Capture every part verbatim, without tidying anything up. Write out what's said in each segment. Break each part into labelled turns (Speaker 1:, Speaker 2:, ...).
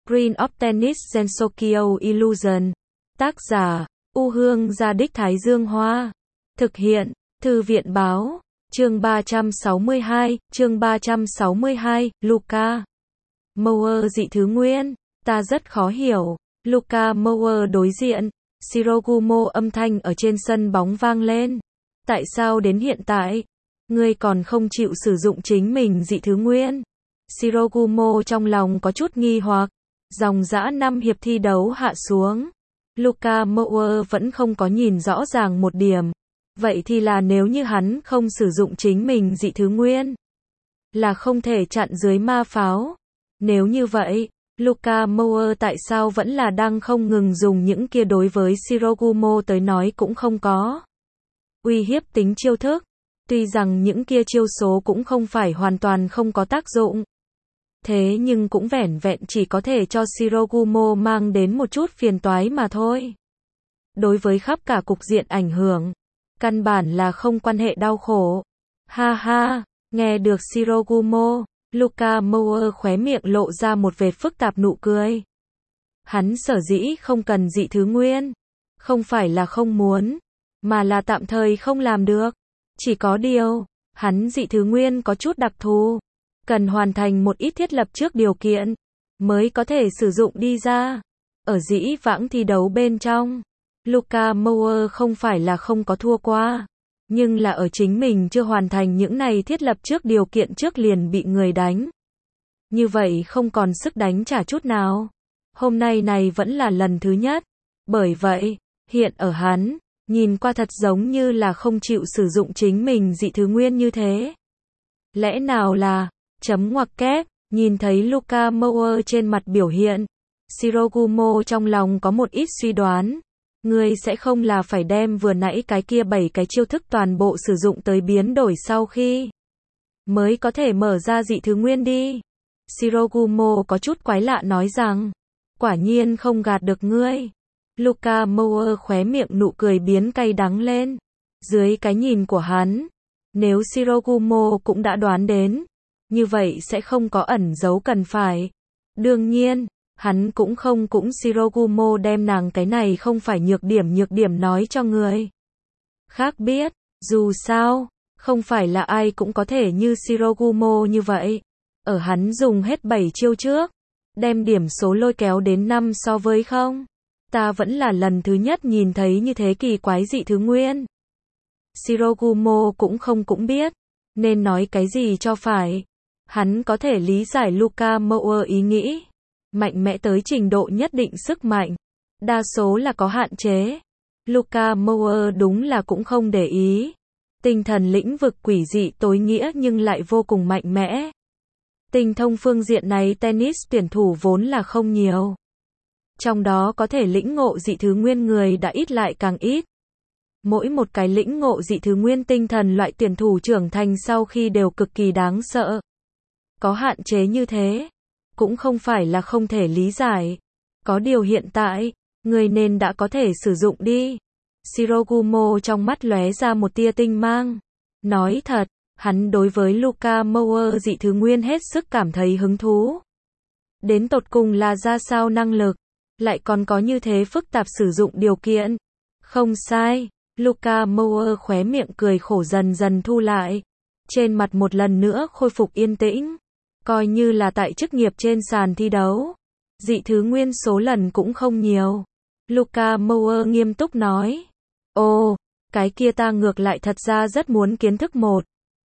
Speaker 1: Screen of Tennis Gensokyo Illusion. Tác giả, U Hương Gia Đích Thái Dương Hoa. Thực hiện, Thư viện Báo. Chương ba trăm sáu mươi hai, chương ba trăm sáu mươi hai, Luka Mower dị thứ nguyên. Ta rất khó hiểu. Luka Mower đối diện. Shirogumo âm thanh ở trên sân bóng vang lên. Tại sao đến hiện tại, ngươi còn không chịu sử dụng chính mình dị thứ nguyên? Shirogumo trong lòng có chút nghi hoặc. Dòng dã năm hiệp thi đấu hạ xuống. Luka Mower vẫn không có nhìn rõ ràng một điểm. Vậy thì là nếu như hắn không sử dụng chính mình dị thứ nguyên, là không thể chặn dưới ma pháo. Nếu như vậy, Luka Mower tại sao vẫn là đang không ngừng dùng những kia đối với Shirogumo tới nói cũng không có uy hiếp tính chiêu thức. Tuy rằng những kia chiêu số cũng không phải hoàn toàn không có tác dụng. Thế nhưng cũng vẻn vẹn chỉ có thể cho Shirogumo mang đến một chút phiền toái mà thôi. Đối với khắp cả cục diện ảnh hưởng, căn bản là không quan hệ đau khổ. Ha ha, nghe được Shirogumo, Luka Mower khóe miệng lộ ra một vệt phức tạp nụ cười. Hắn sở dĩ không cần dị thứ nguyên, không phải là không muốn, mà là tạm thời không làm được. Chỉ có điều, hắn dị thứ nguyên có chút đặc thù, cần hoàn thành một ít thiết lập trước điều kiện, mới có thể sử dụng đi ra. Ở dĩ vãng thi đấu bên trong, Luka Mower không phải là không có thua qua, nhưng là ở chính mình chưa hoàn thành những này thiết lập trước điều kiện trước liền bị người đánh. Như vậy không còn sức đánh trả chút nào. Hôm nay này vẫn là lần thứ nhất. Bởi vậy, hiện ở hắn, nhìn qua thật giống như là không chịu sử dụng chính mình dị thứ nguyên như thế. Lẽ nào là, chấm ngoặc kép, nhìn thấy Luka Mower trên mặt biểu hiện, Shirogumo trong lòng có một ít suy đoán. Ngươi sẽ không là phải đem vừa nãy cái kia bảy cái chiêu thức toàn bộ sử dụng tới biến đổi sau khi mới có thể mở ra dị thứ nguyên đi. Shirogumo có chút quái lạ nói rằng, quả nhiên không gạt được ngươi. Luka Mower khóe miệng nụ cười biến cay đắng lên. Dưới cái nhìn của hắn, nếu Shirogumo cũng đã đoán đến, như vậy sẽ không có ẩn giấu cần phải. Đương nhiên, hắn cũng không cũng Shirogumo đem nàng cái này không phải nhược điểm nhược điểm nói cho người khác biết. Dù sao, không phải là ai cũng có thể như Shirogumo như vậy. Ở hắn dùng hết bảy chiêu trước, đem điểm số lôi kéo đến năm so với không. Ta vẫn là lần thứ nhất nhìn thấy như thế kỳ quái dị thứ nguyên. Shirogumo cũng không cũng biết nên nói cái gì cho phải. Hắn có thể lý giải Luka Mower ý nghĩ. Mạnh mẽ tới trình độ nhất định sức mạnh, đa số là có hạn chế. Luka Mower đúng là cũng không để ý. Tinh thần lĩnh vực quỷ dị tối nghĩa nhưng lại vô cùng mạnh mẽ. Tinh thông phương diện này tennis tuyển thủ vốn là không nhiều. Trong đó có thể lĩnh ngộ dị thứ nguyên người đã ít lại càng ít. Mỗi một cái lĩnh ngộ dị thứ nguyên tinh thần loại tuyển thủ trưởng thành sau khi đều cực kỳ đáng sợ. Có hạn chế như thế, cũng không phải là không thể lý giải. Có điều hiện tại, người nên đã có thể sử dụng đi. Shirogumo trong mắt lóe ra một tia tinh mang. Nói thật, hắn đối với Luka Mower dị thứ nguyên hết sức cảm thấy hứng thú. Đến tột cùng là ra sao năng lực, lại còn có như thế phức tạp sử dụng điều kiện. Không sai, Luka Mower khóe miệng cười khổ dần dần thu lại. Trên mặt một lần nữa khôi phục yên tĩnh. Coi như là tại chức nghiệp trên sàn thi đấu, dị thứ nguyên số lần cũng không nhiều. Luka Mower nghiêm túc nói. Ồ, cái kia ta ngược lại thật ra rất muốn kiến thức một.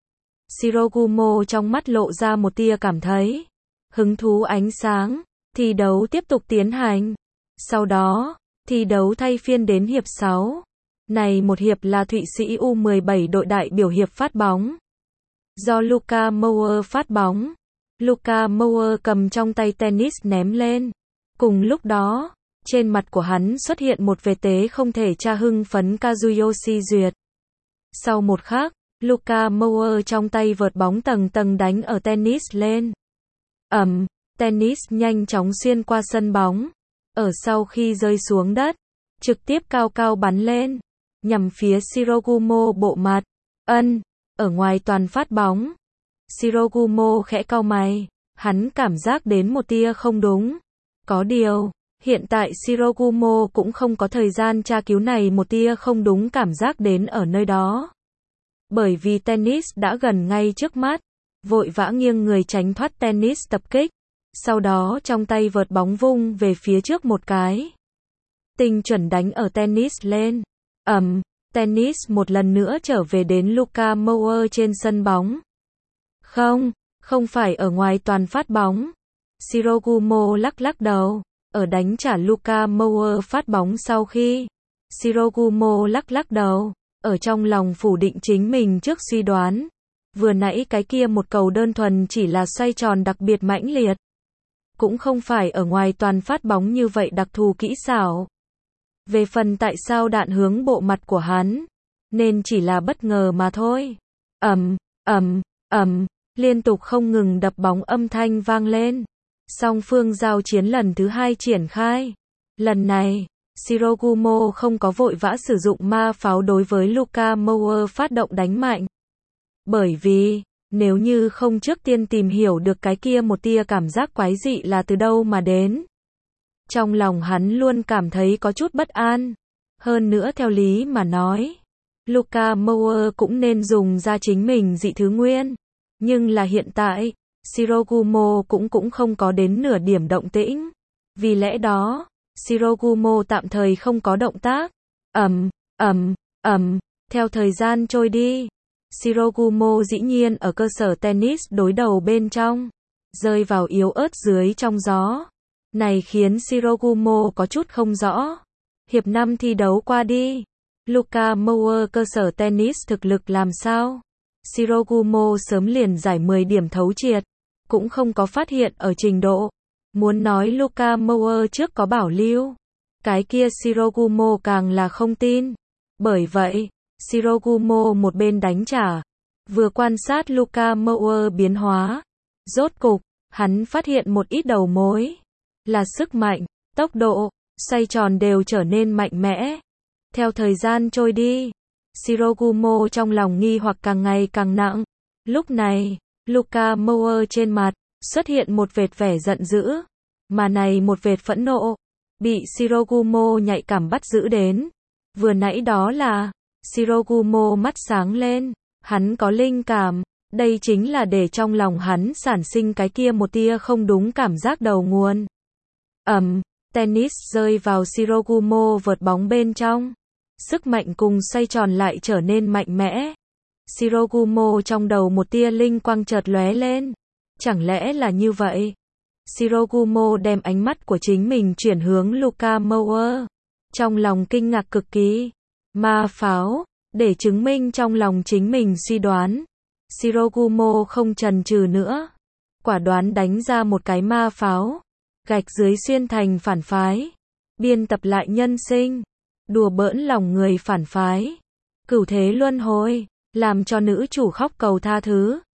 Speaker 1: Shirogumo trong mắt lộ ra một tia cảm thấy hứng thú ánh sáng. Thi đấu tiếp tục tiến hành. Sau đó, thi đấu thay phiên đến hiệp sáu. Này một hiệp là Thụy Sĩ U mười bảy đội đại biểu hiệp phát bóng. Do Luka Mower phát bóng. Luka Mower cầm trong tay tennis ném lên. Cùng lúc đó, trên mặt của hắn xuất hiện một vẻ tế không thể tra hưng phấn Kazuyoshi duyệt. Sau một khắc, Luka Mower trong tay vợt bóng tầng tầng đánh ở tennis lên. Ầm, tennis nhanh chóng xuyên qua sân bóng. Ở sau khi rơi xuống đất, trực tiếp cao cao bắn lên, nhằm phía Shirogumo bộ mặt. Ân, ở ngoài toàn phát bóng. Shirogumo khẽ cau mày, hắn cảm giác đến một tia không đúng. Có điều, hiện tại Shirogumo cũng không có thời gian tra cứu này một tia không đúng cảm giác đến ở nơi đó. Bởi vì tennis đã gần ngay trước mắt, vội vã nghiêng người tránh thoát tennis tập kích, sau đó trong tay vợt bóng vung về phía trước một cái. Tinh chuẩn đánh ở tennis lên. Ầm, tennis một lần nữa trở về đến Luka Mower trên sân bóng. Không, không phải ở ngoài toàn phát bóng. Shirogumo lắc lắc đầu, ở đánh trả Luka Mower phát bóng sau khi. Shirogumo lắc lắc đầu, ở trong lòng phủ định chính mình trước suy đoán. Vừa nãy cái kia một cầu đơn thuần chỉ là xoay tròn đặc biệt mãnh liệt. Cũng không phải ở ngoài toàn phát bóng như vậy đặc thù kỹ xảo. Về phần tại sao đạn hướng bộ mặt của hắn, nên chỉ là bất ngờ mà thôi. Ầm, ầm, ầm, liên tục không ngừng đập bóng âm thanh vang lên. Song phương giao chiến lần thứ hai triển khai. Lần này, Shirogumo không có vội vã sử dụng ma pháo đối với Luka Mower phát động đánh mạnh. Bởi vì, nếu như không trước tiên tìm hiểu được cái kia một tia cảm giác quái dị là từ đâu mà đến. Trong lòng hắn luôn cảm thấy có chút bất an. Hơn nữa theo lý mà nói, Luka Mower cũng nên dùng ra chính mình dị thứ nguyên. Nhưng là hiện tại, Shirogumo cũng cũng không có đến nửa điểm động tĩnh. Vì lẽ đó, Shirogumo tạm thời không có động tác. Ầm, ầm, ầm, theo thời gian trôi đi, Shirogumo dĩ nhiên ở cơ sở tennis đối đầu bên trong, rơi vào yếu ớt dưới trong gió. Này khiến Shirogumo có chút không rõ. Hiệp năm thi đấu qua đi, Luka Mower cơ sở tennis thực lực làm sao? Shirogumo sớm liền giải mười điểm thấu triệt, cũng không có phát hiện ở trình độ. Muốn nói Luka Mower trước có bảo lưu, cái kia Shirogumo càng là không tin. Bởi vậy, Shirogumo một bên đánh trả, vừa quan sát Luka Mower biến hóa. Rốt cục, hắn phát hiện một ít đầu mối, là sức mạnh, tốc độ, xoay tròn đều trở nên mạnh mẽ. Theo thời gian trôi đi, Shirogumo trong lòng nghi hoặc càng ngày càng nặng. Lúc này, Luka Mower trên mặt xuất hiện một vệt vẻ giận dữ, mà này một vệt phẫn nộ bị Shirogumo nhạy cảm bắt giữ đến. Vừa nãy đó là Shirogumo mắt sáng lên, hắn có linh cảm, đây chính là để trong lòng hắn sản sinh cái kia một tia không đúng cảm giác đầu nguồn. Ầm, tennis rơi vào Shirogumo vợt bóng bên trong. Sức mạnh cùng xoay tròn lại trở nên mạnh mẽ. Shirogumo trong đầu một tia linh quang chợt lóe lên. Chẳng lẽ là như vậy? Shirogumo đem ánh mắt của chính mình chuyển hướng Luka Mower. Trong lòng kinh ngạc cực kỳ. Ma pháo, để chứng minh trong lòng chính mình suy đoán. Shirogumo không chần chừ nữa, quả đoán đánh ra một cái ma pháo. Gạch dưới xuyên thành phản phái. Biên tập lại nhân sinh. Đùa bỡn lòng người phản phái. Cửu thế luân hồi, làm cho nữ chủ khóc cầu tha thứ.